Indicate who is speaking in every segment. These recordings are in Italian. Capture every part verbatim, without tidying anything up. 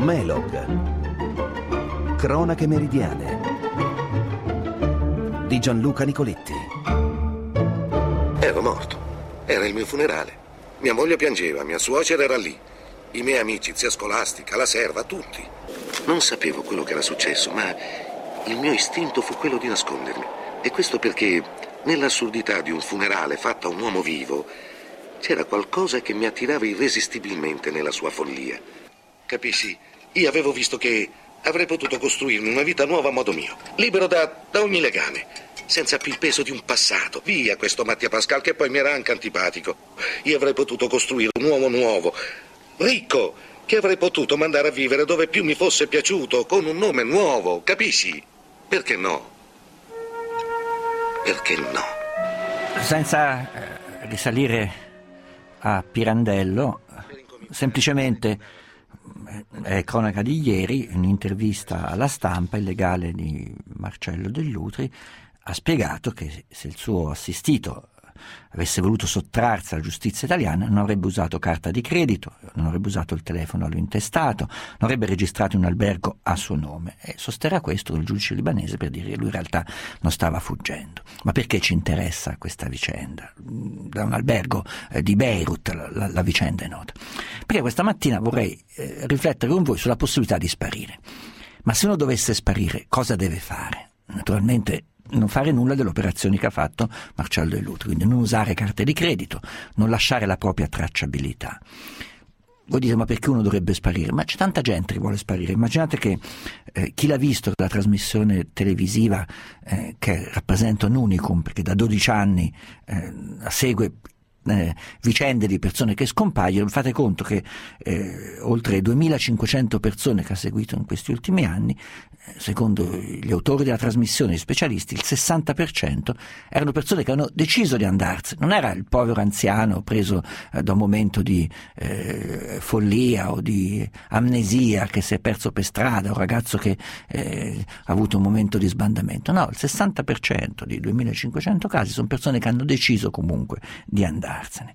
Speaker 1: Melog. Cronache meridiane di Gianluca Nicoletti.
Speaker 2: Ero morto. Era il mio funerale. Mia moglie piangeva, mia suocera era lì. I miei amici, zia Scolastica, la serva, tutti. Non sapevo quello che era successo, ma il mio istinto fu quello di nascondermi. E questo perché nell'assurdità di un funerale fatto a un uomo vivo c'era qualcosa che mi attirava irresistibilmente nella sua follia. Capisci? Io avevo visto che avrei potuto costruirmi una vita nuova a modo mio, libero da, da ogni legame, senza più il peso di un passato. Via questo Mattia Pascal che poi mi era anche antipatico. Io avrei potuto costruire un uomo nuovo, ricco, che avrei potuto mandare a vivere dove più mi fosse piaciuto, con un nome nuovo, capisci? Perché no? Perché no?
Speaker 3: Senza eh, risalire a Pirandello, semplicemente è cronaca di ieri, un'intervista alla Stampa, il legale di Marcello Dell'Utri ha spiegato che se il suo assistito avesse voluto sottrarsi alla giustizia italiana non avrebbe usato carta di credito, non avrebbe usato il telefono all'intestato, non avrebbe registrato un albergo a suo nome, e sosterrà questo il giudice libanese per dire che lui in realtà non stava fuggendo. Ma perché ci interessa questa vicenda? Da un albergo eh, di Beirut la, la, la vicenda è nota. Perché questa mattina vorrei eh, riflettere con voi sulla possibilità di sparire. Ma se uno dovesse sparire, cosa deve fare? Naturalmente non fare nulla delle operazioni che ha fatto Marcello Dell'Utri, quindi non usare carte di credito, non lasciare la propria tracciabilità. Voi dite, ma perché uno dovrebbe sparire? Ma c'è tanta gente che vuole sparire. Immaginate che eh, chi l'ha visto la trasmissione televisiva eh, che rappresenta un unicum, perché da dodici anni eh, segue Eh, vicende di persone che scompaiono, fate conto che eh, oltre duemilacinquecento persone che ha seguito in questi ultimi anni, eh, secondo gli autori della trasmissione, gli specialisti, il sessanta per cento erano persone che hanno deciso di andarsene. Non era il povero anziano preso eh, da un momento di eh, follia o di amnesia che si è perso per strada, un ragazzo che eh, ha avuto un momento di sbandamento. No, il sessanta per cento di duemilacinquecento casi sono persone che hanno deciso comunque di andare.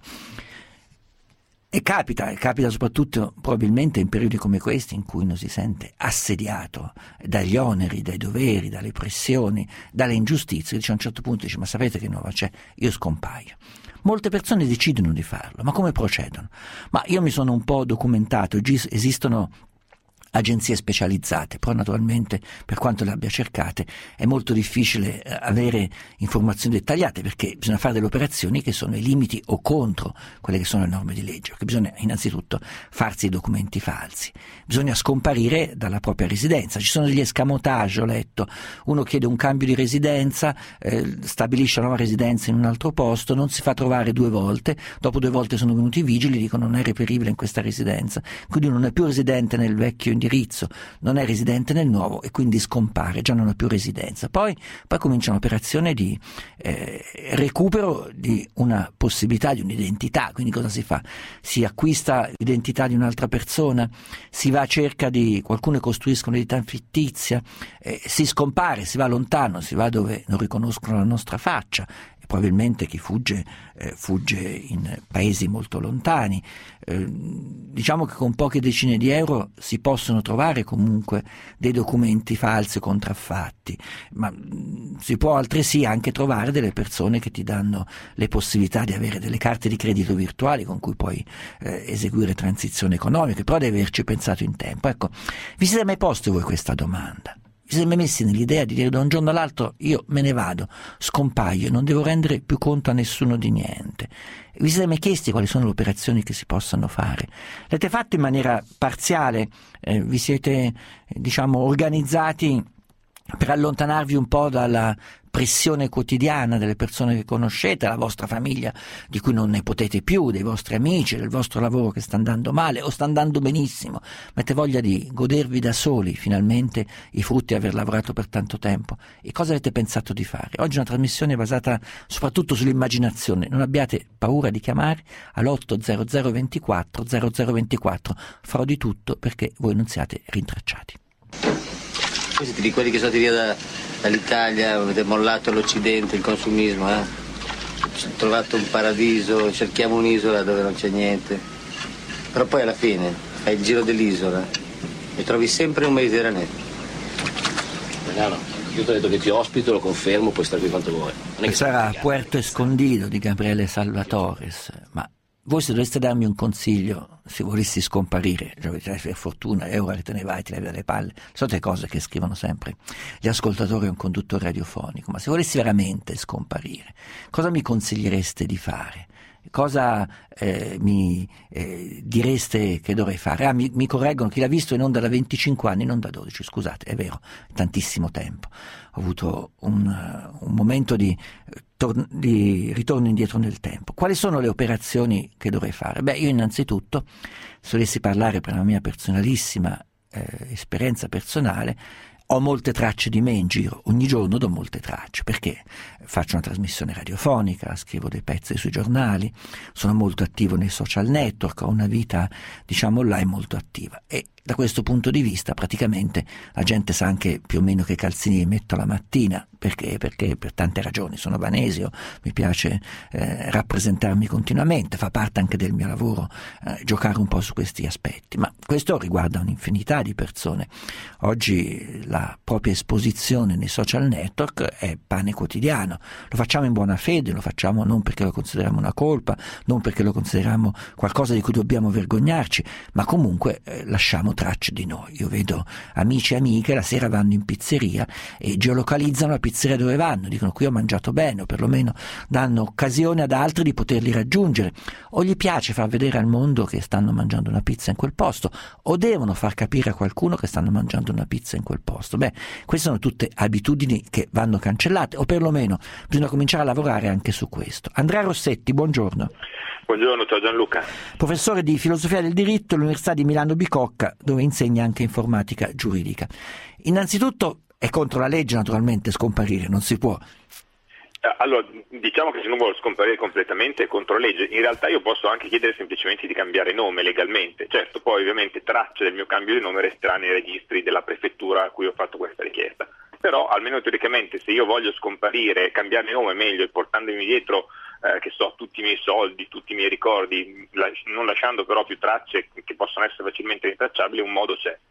Speaker 3: E capita, e capita soprattutto probabilmente in periodi come questi in cui uno si sente assediato dagli oneri, dai doveri, dalle pressioni, dalle ingiustizie, dice a un certo punto, dice, ma sapete che nuova c'è? Io scompaio. Molte persone decidono di farlo, ma come procedono? Ma io mi sono un po' documentato, esistono agenzie specializzate, però naturalmente per quanto le abbia cercate è molto difficile avere informazioni dettagliate, perché bisogna fare delle operazioni che sono ai limiti o contro quelle che sono le norme di legge, perché bisogna innanzitutto farsi i documenti falsi, bisogna scomparire dalla propria residenza, ci sono degli escamotage, ho letto, uno chiede un cambio di residenza, eh, stabilisce una nuova residenza in un altro posto, non si fa trovare due volte, dopo due volte sono venuti i vigili, dicono non è reperibile in questa residenza, quindi non è più residente nel vecchio indirizzo, non è residente nel nuovo e quindi scompare, già non ha più residenza. Poi, poi comincia un'operazione di eh, recupero di una possibilità, di un'identità. Quindi cosa si fa? Si acquista l'identità di un'altra persona, si va a cerca di qualcuno che costruisca un'identità fittizia, eh, si scompare, si va lontano, si va dove non riconoscono la nostra faccia. Probabilmente chi fugge eh, fugge in paesi molto lontani. Eh, diciamo che con poche decine di euro si possono trovare comunque dei documenti falsi o contraffatti, ma mh, si può altresì anche trovare delle persone che ti danno le possibilità di avere delle carte di credito virtuali con cui puoi eh, eseguire transizioni economiche, però devi averci pensato in tempo. Ecco, vi siete mai posti voi questa domanda? Vi siete mai messi nell'idea di dire da un giorno all'altro io me ne vado, scompaio, non devo rendere più conto a nessuno di niente? Vi siete mai chiesti quali sono le operazioni che si possono fare? L'avete fatto in maniera parziale? Eh, vi siete, diciamo, organizzati per allontanarvi un po' dalla pressione quotidiana delle persone che conoscete, la vostra famiglia di cui non ne potete più, dei vostri amici, del vostro lavoro che sta andando male o sta andando benissimo, avete voglia di godervi da soli finalmente i frutti di aver lavorato per tanto tempo, e cosa avete pensato di fare? Oggi è una trasmissione basata soprattutto sull'immaginazione, non abbiate paura di chiamare all'otto zero zero ventiquattro zero zero ventiquattro, farò di tutto perché voi non siate rintracciati.
Speaker 4: Voi siete di quelli che sono andati via da, dall'Italia, avete mollato l'Occidente, il consumismo, eh? Trovato un paradiso, cerchiamo un'isola dove non c'è niente. Però poi alla fine fai il giro dell'isola mi trovi sempre un Mediterraneo.
Speaker 5: Milano, io ti ho detto che ti ospito, lo confermo, puoi stare qui quanto vuoi.
Speaker 3: Questo era Puerto Escondido di Gabriele Salvatores, ma voi se doveste darmi un consiglio, se volessi scomparire, per fortuna, e ora te ne vai, ti levi dalle palle, sono le cose che scrivono sempre gli ascoltatori a un conduttore radiofonico, ma se volessi veramente scomparire, cosa mi consigliereste di fare? Cosa eh, mi eh, direste che dovrei fare? Ah, mi, mi correggono, chi l'ha visto in onda da venticinque anni, non da dodici, scusate, è vero, tantissimo tempo. Ho avuto un, uh, un momento di, tor- di ritorno indietro nel tempo. Quali sono le operazioni che dovrei fare? Beh, io innanzitutto, se volessi parlare per la mia personalissima eh, esperienza personale, ho molte tracce di me in giro, ogni giorno do molte tracce, perché faccio una trasmissione radiofonica, scrivo dei pezzi sui giornali, sono molto attivo nei social network, ho una vita, diciamo, online molto attiva e da questo punto di vista praticamente la gente sa anche più o meno che calzini metto la mattina, perché? Perché per tante ragioni, sono vanesio, mi piace eh, rappresentarmi continuamente, fa parte anche del mio lavoro eh, giocare un po' su questi aspetti, ma questo riguarda un'infinità di persone. Oggi la propria esposizione nei social network è pane quotidiano, lo facciamo in buona fede, lo facciamo non perché lo consideriamo una colpa, non perché lo consideriamo qualcosa di cui dobbiamo vergognarci, ma comunque eh, lasciamo tracce di noi. Io vedo amici e amiche la sera vanno in pizzeria e geolocalizzano la pizzeria dove vanno, dicono qui ho mangiato bene, o perlomeno danno occasione ad altri di poterli raggiungere, o gli piace far vedere al mondo che stanno mangiando una pizza in quel posto, o devono far capire a qualcuno che stanno mangiando una pizza in quel posto. Beh, queste sono tutte abitudini che vanno cancellate, o perlomeno bisogna cominciare a lavorare anche su questo. Andrea Rossetti, buongiorno.
Speaker 6: Buongiorno, ciao Gianluca.
Speaker 3: Professore di filosofia del diritto all'Università di Milano Bicocca, dove insegna anche informatica giuridica. Innanzitutto è contro la legge naturalmente scomparire, non si può.
Speaker 6: Allora, diciamo che se non vuole scomparire completamente è contro legge. In realtà io posso anche chiedere semplicemente di cambiare nome legalmente. Certo, poi ovviamente tracce del mio cambio di nome resterà nei registri della prefettura a cui ho fatto questa richiesta. Però, almeno teoricamente, se io voglio scomparire, cambiare nome meglio e portandomi dietro eh, che so, tutti i miei soldi, tutti i miei ricordi, la, non lasciando però più tracce che possono essere facilmente rintracciabili, un modo c'è.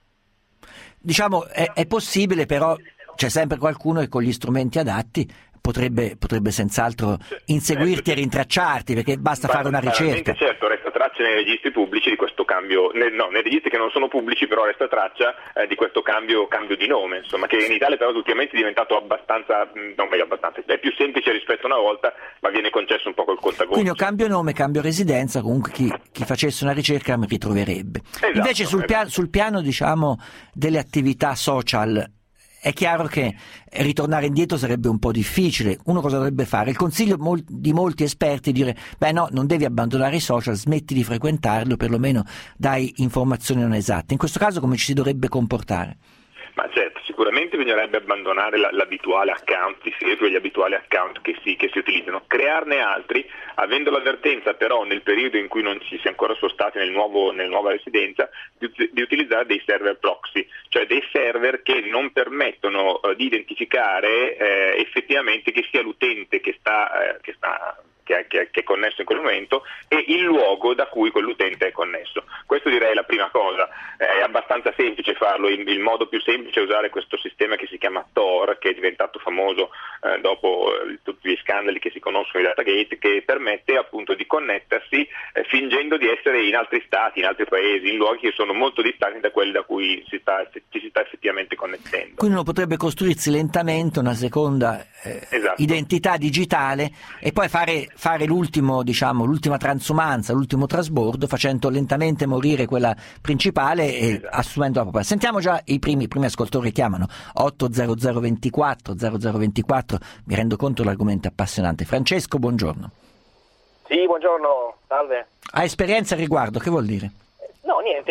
Speaker 3: Diciamo, è, è possibile, però c'è sempre qualcuno che con gli strumenti adatti potrebbe, potrebbe senz'altro inseguirti e rintracciarti, perché basta fare una ricerca.
Speaker 6: Certo, resta traccia nei registri pubblici di questo cambio, ne, no, nei registri che non sono pubblici, però resta traccia eh, di questo cambio, cambio di nome, insomma, che in Italia però ultimamente è diventato abbastanza, non meglio abbastanza, è più semplice rispetto a una volta, ma viene concesso un po' col contagocce.
Speaker 3: Quindi io cambio nome, cambio residenza, comunque chi, chi facesse una ricerca mi ritroverebbe. Esatto, invece sul, pia- sul piano, diciamo, delle attività social, è chiaro che ritornare indietro sarebbe un po' difficile. Uno cosa dovrebbe fare? Il consiglio mol- di molti esperti è dire beh no, non devi abbandonare i social, smetti di frequentarlo, perlomeno dai informazioni non esatte. In questo caso come ci si dovrebbe comportare?
Speaker 6: Ma certo, sicuramente bisognerebbe abbandonare la, l'abituale account di Facebook, gli abituali account che si, che si utilizzano, crearne altri, avendo l'avvertenza però nel periodo in cui non ci si è ancora spostati nel nuovo, nella nuova residenza, di, di utilizzare dei server proxy, cioè dei server che non permettono uh, di identificare eh, effettivamente che sia l'utente che sta, eh, che sta Che è, che è connesso in quel momento e il luogo da cui quell'utente è connesso. Questo direi è la prima cosa, è abbastanza semplice farlo, il, il modo più semplice è usare questo sistema che si chiama Tor, che è diventato famoso eh, dopo eh, tutti gli scandali che si conoscono di Datagate, che permette appunto di connettersi eh, fingendo di essere in altri stati, in altri paesi, in luoghi che sono molto distanti da quelli da cui si sta, ci si sta effettivamente connettendo.
Speaker 3: Quindi uno potrebbe costruirsi lentamente una seconda eh, esatto. identità digitale e poi fare fare l'ultimo, diciamo, l'ultima transumanza, l'ultimo trasbordo, facendo lentamente morire quella principale e esatto. assumendo la propria. Sentiamo già i primi, i primi ascoltatori che chiamano otto zero zero ventiquattro zero zero ventiquattro, mi rendo conto l'argomento è appassionante. Francesco, buongiorno.
Speaker 7: Sì, buongiorno, salve.
Speaker 3: Ha esperienza al riguardo, che vuol dire?
Speaker 7: No, niente,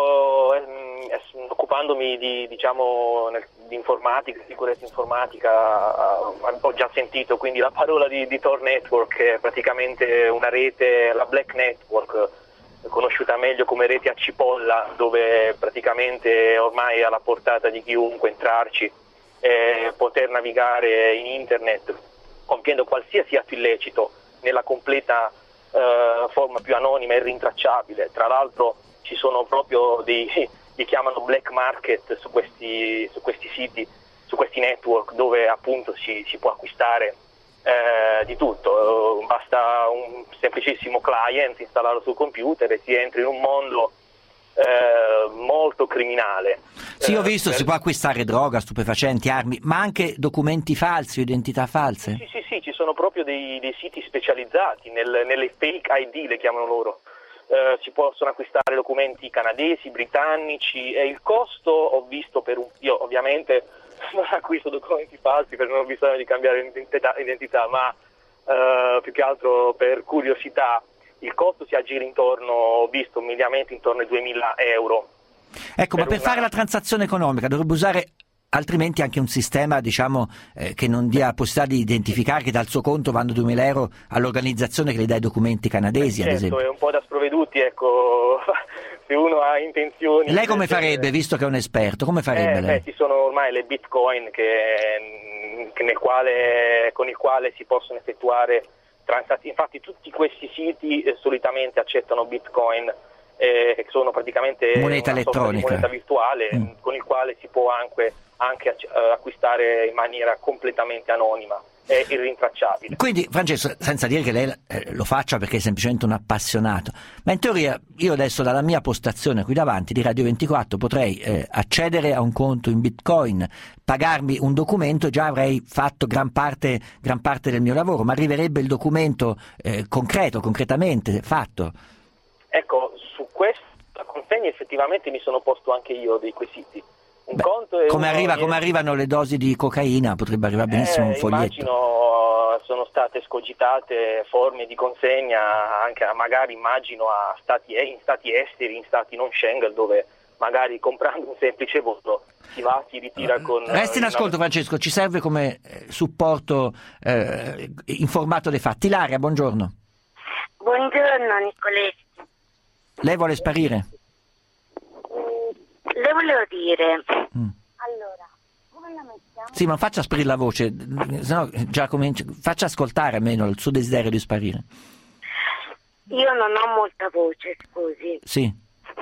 Speaker 7: io eh, occupandomi di, diciamo, nel, di informatica, sicurezza informatica, eh, ho già sentito quindi la parola di, di Tor Network, che è praticamente una rete, la Black Network, conosciuta meglio come rete a cipolla, dove praticamente ormai è alla portata di chiunque entrarci e poter navigare in internet compiendo qualsiasi atto illecito nella completa eh, forma più anonima e rintracciabile. Tra l'altro ci sono proprio dei, li chiamano black market su questi, su questi siti, su questi network, dove appunto si, si può acquistare eh, di tutto. Basta un semplicissimo client, installarlo sul computer e si entra in un mondo eh, molto criminale.
Speaker 3: Sì, ho visto,
Speaker 7: eh,
Speaker 3: si può acquistare droga, stupefacenti, armi, ma anche documenti falsi o identità false?
Speaker 7: Sì, sì, sì, ci sono proprio dei, dei siti specializzati nel, nelle fake I D, le chiamano loro. Eh, si possono acquistare documenti canadesi, britannici, e il costo, ho visto per un... io ovviamente non acquisto documenti falsi perché non ho bisogno di cambiare identità, identità ma eh, più che altro per curiosità, il costo si aggira intorno, ho visto mediamente intorno ai duemila euro.
Speaker 3: Ecco, per ma per
Speaker 7: una...
Speaker 3: fare la transazione economica dovrebbe usare altrimenti anche un sistema, diciamo, eh, che non dia possibilità di identificare che dal suo conto vanno duemila euro all'organizzazione che le dà i documenti canadesi,
Speaker 7: eh, certo,
Speaker 3: ad esempio.
Speaker 7: È un po' da sprovveduti, ecco, se uno ha intenzioni...
Speaker 3: Lei come farebbe, visto che è un esperto, come farebbe
Speaker 7: eh,
Speaker 3: lei?
Speaker 7: Beh, ci sono ormai le bitcoin che, che nel quale, con il quale si possono effettuare transazioni, infatti tutti questi siti eh, solitamente accettano bitcoin, eh, che sono praticamente
Speaker 3: moneta
Speaker 7: una sorta di
Speaker 3: elettronica,
Speaker 7: moneta virtuale, mm. con il quale si può anche, anche acquistare in maniera completamente anonima e irrintracciabile.
Speaker 3: Quindi, Francesco, senza dire che lei eh, lo faccia perché è semplicemente un appassionato, ma in teoria io adesso dalla mia postazione qui davanti di Radio ventiquattro potrei eh, accedere a un conto in bitcoin, pagarmi un documento e già avrei fatto gran parte, gran parte del mio lavoro, ma arriverebbe il documento eh, concreto, concretamente fatto.
Speaker 7: Ecco, su questa consegna effettivamente mi sono posto anche io dei quesiti. Un
Speaker 3: Beh,
Speaker 7: conto è
Speaker 3: come,
Speaker 7: uno,
Speaker 3: arriva,
Speaker 7: io...
Speaker 3: come arrivano le dosi di cocaina? Potrebbe arrivare benissimo
Speaker 7: eh,
Speaker 3: un foglietto.
Speaker 7: Immagino sono state escogitate forme di consegna anche a, magari immagino a stati, in stati esteri, in stati non Schengen, dove magari comprando un semplice voto si va, si ritira con...
Speaker 3: Resti in ascolto, una... Francesco, ci serve come eh, supporto eh, informato dei fatti. Ilaria, buongiorno.
Speaker 8: Buongiorno Nicoletti.
Speaker 3: Lei vuole sparire?
Speaker 8: Le volevo dire,
Speaker 3: mm.
Speaker 8: allora, come la mettiamo?
Speaker 3: Sì, ma faccia sparire la voce, sennò già comincia, faccia ascoltare almeno il suo desiderio di sparire.
Speaker 8: Io non ho molta voce, scusi.
Speaker 3: Sì.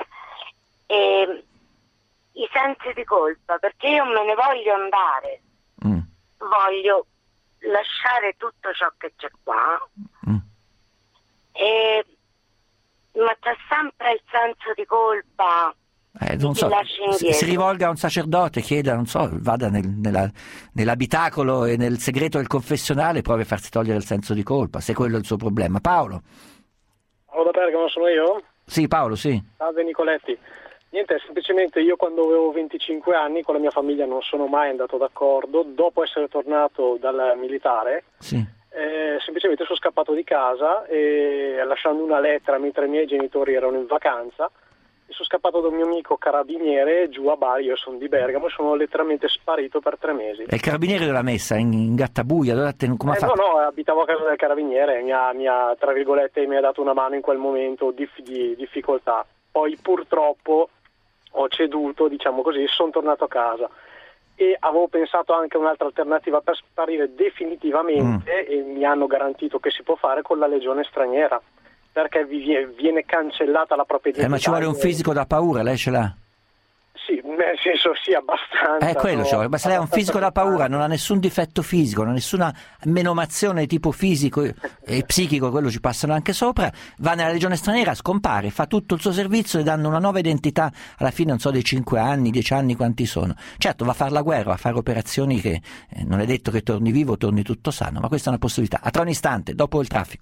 Speaker 8: E i sensi di colpa, perché io me ne voglio andare,
Speaker 3: Mm.
Speaker 8: voglio lasciare tutto ciò che c'è qua,
Speaker 3: Mm.
Speaker 8: e ma c'è sempre il senso di colpa.
Speaker 3: Eh, non so, si, si rivolga a un sacerdote, chieda, non so, vada nel, nella, nell'abitacolo e nel segreto del confessionale, provi a farsi togliere il senso di colpa, se quello è il suo problema. Paolo?
Speaker 9: Paolo da Bergamo, sono io?
Speaker 3: Sì, Paolo, sì.
Speaker 9: Salve Nicoletti. Niente, semplicemente io quando avevo venticinque anni con la mia famiglia non sono mai andato d'accordo, dopo essere tornato dal militare,
Speaker 3: sì.
Speaker 9: eh, semplicemente sono scappato di casa e lasciando una lettera mentre i miei genitori erano in vacanza, e sono scappato da un mio amico carabiniere giù a Bari, io sono di Bergamo, e sono letteralmente sparito per tre mesi.
Speaker 3: E il carabiniere dove l'ha messa? In, in Gattabuia? Dove l'ha come ha
Speaker 9: eh,
Speaker 3: fatto?
Speaker 9: No, no, abitavo a casa del carabiniere, mi ha, mi ha, tra virgolette, mi ha dato una mano in quel momento di, di difficoltà. Poi purtroppo ho ceduto, diciamo così, sono tornato a casa. E avevo pensato anche a un'altra alternativa per sparire definitivamente, mm. e mi hanno garantito che si può fare con la legione straniera, perché viene cancellata la propria identità.
Speaker 3: Eh, ma ci vuole un fisico da paura, lei ce l'ha?
Speaker 9: Sì, nel senso sì, abbastanza.
Speaker 3: Eh, quello
Speaker 9: no,
Speaker 3: ci vuole, ma se lei ha un fisico da paura, non ha nessun difetto fisico, non ha nessuna menomazione di tipo fisico e psichico, quello ci passano anche sopra, va nella legione straniera, scompare, fa tutto il suo servizio, le danno una nuova identità, alla fine non so dei cinque anni, dieci anni quanti sono. Certo, va a fare la guerra, va a fare operazioni che eh, non è detto che torni vivo, torni tutto sano, ma questa è una possibilità. A tra un istante, dopo il traffico.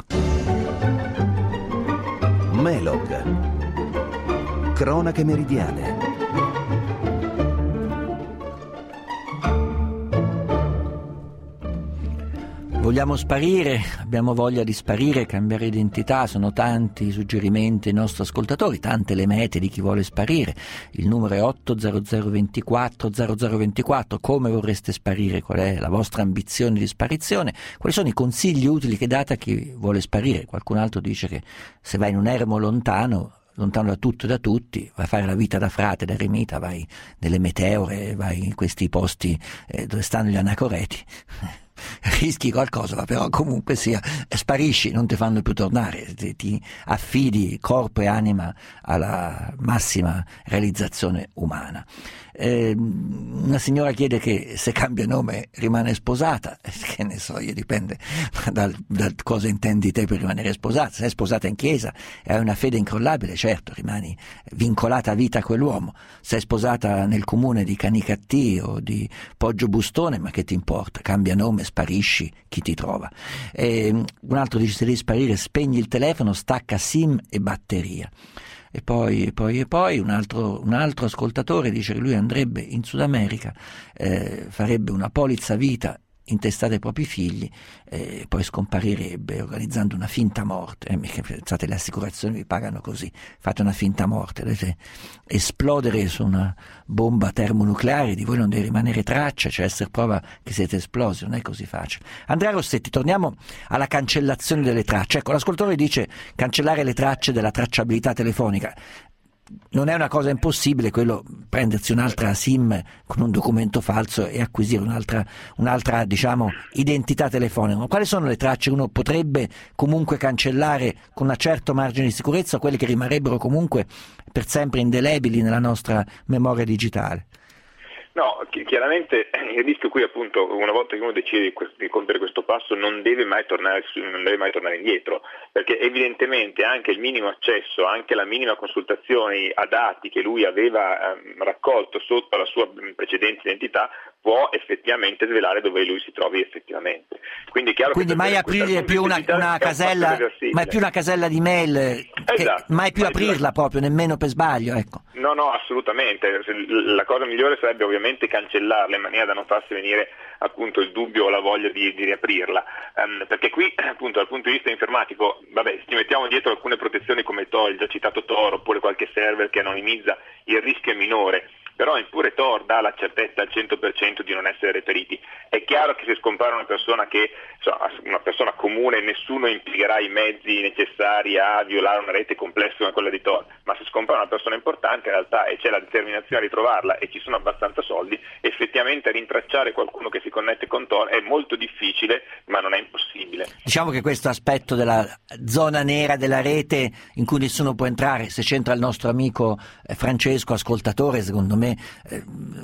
Speaker 1: Melog. Cronache meridiane.
Speaker 3: Vogliamo sparire, abbiamo voglia di sparire, cambiare identità, sono tanti i suggerimenti ai nostri ascoltatori, tante le mete di chi vuole sparire. Il numero è otto zero zero ventiquattro zero zero ventiquattro, come vorreste sparire, qual è la vostra ambizione di sparizione, quali sono i consigli utili che date a chi vuole sparire. Qualcun altro dice che se vai in un eremo lontano, lontano da tutto e da tutti, vai a fare la vita da frate, da eremita, vai nelle meteore, vai in questi posti eh, dove stanno gli anacoreti. rischi qualcosa, però comunque sia, sparisci, non ti fanno più tornare, ti, ti affidi corpo e anima alla massima realizzazione umana. Eh, una signora chiede che se cambia nome rimane sposata, che ne so io, dipende da, da cosa intendi te per rimanere sposata. Se sei sposata in chiesa e hai una fede incrollabile, certo, rimani vincolata a vita a quell'uomo. Se sei sposata nel comune di Canicattì o di Poggio Bustone, ma che ti importa, cambia nome, sparisci, chi ti trova. Eh, un altro dice: se devi sparire spegni il telefono, stacca sim e batteria. E poi, e poi, e poi un altro, un altro ascoltatore dice che lui andrebbe in Sud America, eh, farebbe una polizza vita intestata ai propri figli e eh, poi scomparirebbe organizzando una finta morte. Eh, pensate, le assicurazioni vi pagano così, fate una finta morte, dovete esplodere su una bomba termonucleare, di voi non deve rimanere traccia, cioè essere prova che siete esplosi, non è così facile. Andrea Rossetti, torniamo alla cancellazione delle tracce. Ecco, l'ascoltatore dice cancellare le tracce della tracciabilità telefonica. Non è una cosa impossibile quello, prendersi un'altra SIM con un documento falso e acquisire un'altra, un'altra diciamo, identità telefonica. Ma quali sono le tracce che uno potrebbe comunque cancellare con un certo margine di sicurezza, o quelle che rimarrebbero comunque per sempre indelebili nella nostra memoria digitale?
Speaker 6: No, chiaramente il rischio qui, appunto, una volta che uno decide di compiere questo passo, non deve mai tornare su, non deve mai tornare indietro, perché evidentemente anche il minimo accesso, anche la minima consultazione a dati che lui aveva ehm, raccolto sotto la sua precedente identità può effettivamente svelare dove lui si trovi effettivamente. Quindi, chiaro
Speaker 3: Quindi
Speaker 6: che
Speaker 3: mai aprire più una, una casella, mai più una casella di mail,
Speaker 6: esatto,
Speaker 3: che mai più
Speaker 6: mai
Speaker 3: aprirla più. proprio, nemmeno per sbaglio, ecco.
Speaker 6: No, no, assolutamente. La cosa migliore sarebbe ovviamente cancellarla in maniera da non farsi venire appunto il dubbio o la voglia di, di riaprirla, um, perché qui appunto dal punto di vista informatico, vabbè, ci mettiamo dietro alcune protezioni come Tor, il già citato Tor, oppure qualche server che anonimizza, il rischio è minore. Però pure Tor dà la certezza al cento per cento di non essere reperiti. È chiaro che se scompare una persona che, insomma, una persona comune, nessuno impiegherà i mezzi necessari a violare una rete complessa come quella di Tor, ma se scompare una persona importante in realtà e c'è la determinazione a ritrovarla e ci sono abbastanza soldi, effettivamente rintracciare qualcuno che si connette con Tor è molto difficile, ma non è impossibile.
Speaker 3: Diciamo che questo aspetto della zona nera della rete in cui nessuno può entrare, se c'entra il nostro amico Francesco, ascoltatore, secondo me Eh,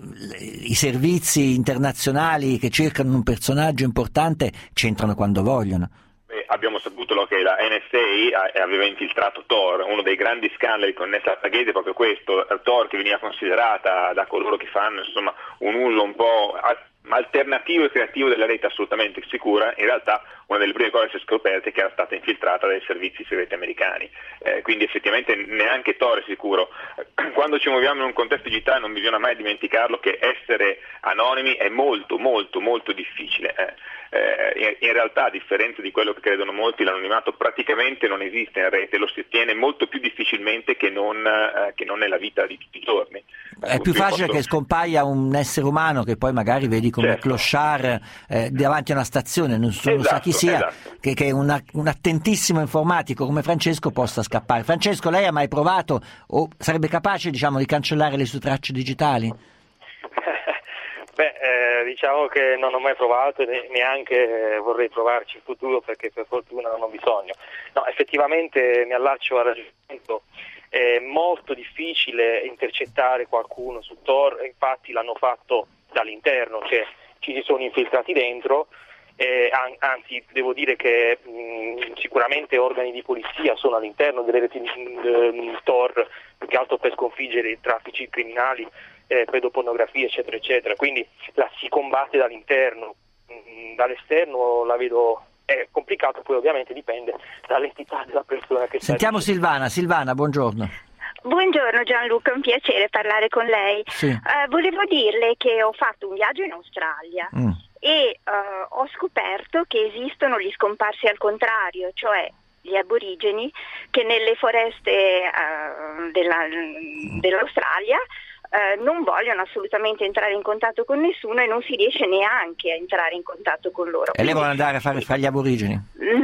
Speaker 3: i servizi internazionali che cercano un personaggio importante c'entrano quando vogliono.
Speaker 6: Beh, abbiamo saputo che la N S A aveva infiltrato Tor, uno dei grandi scandali connessi alla Stargate è proprio questo, Tor che veniva considerata da coloro che fanno insomma un uso un po' alternativo e creativo della rete assolutamente sicura, in realtà una delle prime cose che si è scoperta è che era stata infiltrata dai servizi segreti americani, eh, quindi effettivamente neanche Tor è sicuro. Quando ci muoviamo in un contesto digitale non bisogna mai dimenticarlo che essere anonimi è molto molto molto difficile, eh. Eh, in, in realtà a differenza di quello che credono molti l'anonimato praticamente non esiste in rete, lo si ottiene molto più difficilmente che non, eh, che non nella vita di tutti i giorni.
Speaker 3: È più facile che scompaia un essere umano che poi magari vedi come certo. clochard eh, davanti a una stazione, non, esatto, non sa chi sia, esatto. che, che una, un attentissimo informatico come Francesco possa scappare. Francesco, lei ha mai provato o sarebbe capace, diciamo, di cancellare le sue tracce digitali?
Speaker 7: Beh, eh, diciamo che non ho mai provato e neanche vorrei provarci in futuro perché per fortuna non ho bisogno. No, effettivamente mi allaccio al ragionamento. È molto difficile intercettare qualcuno su Tor, infatti l'hanno fatto dall'interno, cioè ci si sono infiltrati dentro, eh, an- anzi devo dire che mh, sicuramente organi di polizia sono all'interno delle reti mh, Tor, più che altro per sconfiggere i traffici criminali, eh, pedopornografia eccetera eccetera, quindi la si combatte dall'interno, mh, dall'esterno la vedo... È complicato, poi ovviamente dipende dall'entità della persona che
Speaker 3: Sentiamo
Speaker 7: sta
Speaker 3: Silvana. Silvana, buongiorno.
Speaker 10: Buongiorno Gianluca, è un piacere parlare con lei.
Speaker 3: Sì.
Speaker 10: Uh, volevo dirle che ho fatto un viaggio in Australia mm. e uh, ho scoperto che esistono gli scomparsi al contrario, cioè gli aborigeni che nelle foreste uh, della, dell'Australia eh, non vogliono assolutamente entrare in contatto con nessuno e non si riesce neanche a entrare in contatto con loro.
Speaker 3: E lei vuole andare a fare fra gli aborigeni?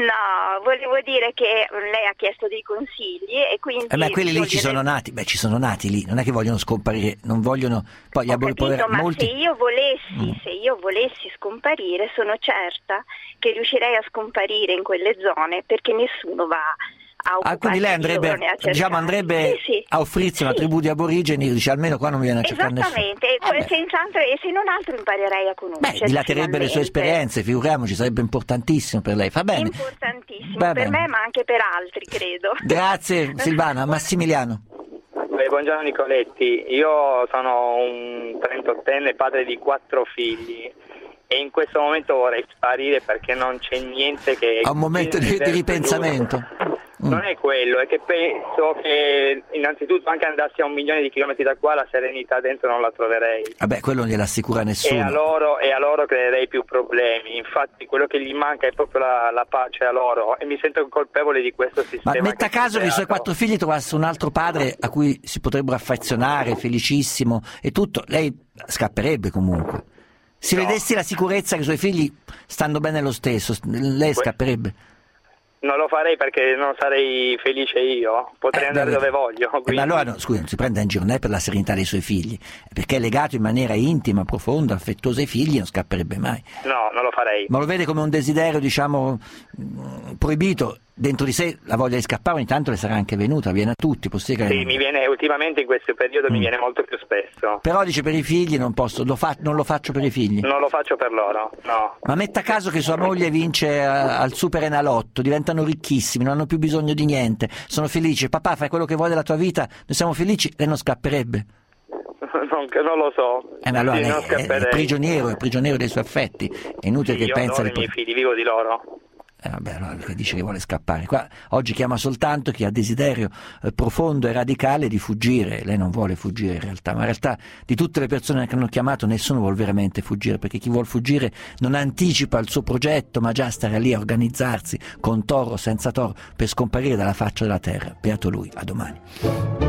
Speaker 10: No, volevo dire che lei ha chiesto dei consigli e quindi...
Speaker 3: Eh, ma quelli lì ci
Speaker 10: dire...
Speaker 3: sono nati, beh ci sono nati lì, non è che vogliono scomparire, non vogliono... Poi gli aborigeni...
Speaker 10: Ma
Speaker 3: molti...
Speaker 10: se io volessi,
Speaker 3: mm.
Speaker 10: se io volessi scomparire, sono certa che riuscirei a scomparire in quelle zone perché nessuno va a occuparsi.
Speaker 3: Ah, quindi lei andrebbe,
Speaker 10: di loro,
Speaker 3: diciamo, andrebbe
Speaker 10: sì, sì.
Speaker 3: a offrirsi una
Speaker 10: sì.
Speaker 3: tribù di aborigeni, dice almeno qua non mi viene a cercare nessuno.
Speaker 10: Esattamente, e, senz'altro, e se non altro imparerei a conoscere.
Speaker 3: Beh, dilaterebbe le sue esperienze, figuriamoci, sarebbe importantissimo per lei, fa bene.
Speaker 10: Importantissimo,
Speaker 3: Va
Speaker 10: per
Speaker 3: bene.
Speaker 10: me ma anche per altri, credo.
Speaker 3: Grazie Silvana. Massimiliano.
Speaker 11: Beh, buongiorno Nicoletti, io sono un trentottenne padre di quattro figli e in questo momento vorrei sparire perché non c'è niente che...
Speaker 3: A un momento di, di ripensamento.
Speaker 11: Non è quello, è che penso che innanzitutto anche andassi a un milione di chilometri da qua la serenità dentro non la troverei.
Speaker 3: Vabbè, quello non glielo assicura nessuno.
Speaker 11: E a loro, e a loro creerei più problemi, infatti quello che gli manca è proprio la, la pace a loro e mi sento colpevole di questo sistema.
Speaker 3: Ma metta caso che i suoi quattro figli trovassero un altro padre a cui si potrebbero affezionare, felicissimo e tutto, lei scapperebbe comunque. Se
Speaker 11: no.
Speaker 3: vedessi la sicurezza che i suoi figli stanno bene lo stesso, lei scapperebbe.
Speaker 11: Non lo farei perché non sarei felice io, potrei
Speaker 3: eh,
Speaker 11: andare
Speaker 3: beh,
Speaker 11: dove voglio.
Speaker 3: Eh, ma allora, no, scusi, non si prenda in giro, non è per la serenità dei suoi figli, è perché è legato in maniera intima, profonda, affettuosa ai figli, non scapperebbe mai.
Speaker 11: No, non lo farei.
Speaker 3: Ma lo vede come un desiderio, diciamo, proibito? Dentro di sé la voglia di scappare ogni tanto le sarà anche venuta, viene a tutti, possibile.
Speaker 11: Sì, mi viene, ultimamente in questo periodo mm. mi viene molto più spesso.
Speaker 3: Però dice per i figli non posso, lo fa, non lo faccio per i figli.
Speaker 11: Non lo faccio per loro, no.
Speaker 3: Ma metta caso che sua moglie vince a, al Super Enalotto, diventano ricchissimi, non hanno più bisogno di niente, sono felici, papà fai quello che vuoi della tua vita, noi siamo felici, lei non scapperebbe?
Speaker 11: Non, non lo so.
Speaker 3: Eh, ma allora
Speaker 11: sì,
Speaker 3: lei
Speaker 11: non
Speaker 3: è, è prigioniero, è prigioniero dei suoi affetti, è inutile
Speaker 11: sì,
Speaker 3: che
Speaker 11: io
Speaker 3: pensa...
Speaker 11: adoro i miei figli, vivo di loro.
Speaker 3: Eh, vabbè, allora dice che vuole scappare. Qua oggi chiama soltanto chi ha desiderio eh, profondo e radicale di fuggire. Lei non vuole fuggire in realtà, ma in realtà di tutte le persone che hanno chiamato nessuno vuole veramente fuggire, perché chi vuole fuggire non anticipa il suo progetto, ma già stare lì a organizzarsi con toro o senza toro per scomparire dalla faccia della terra. Beato lui, a domani.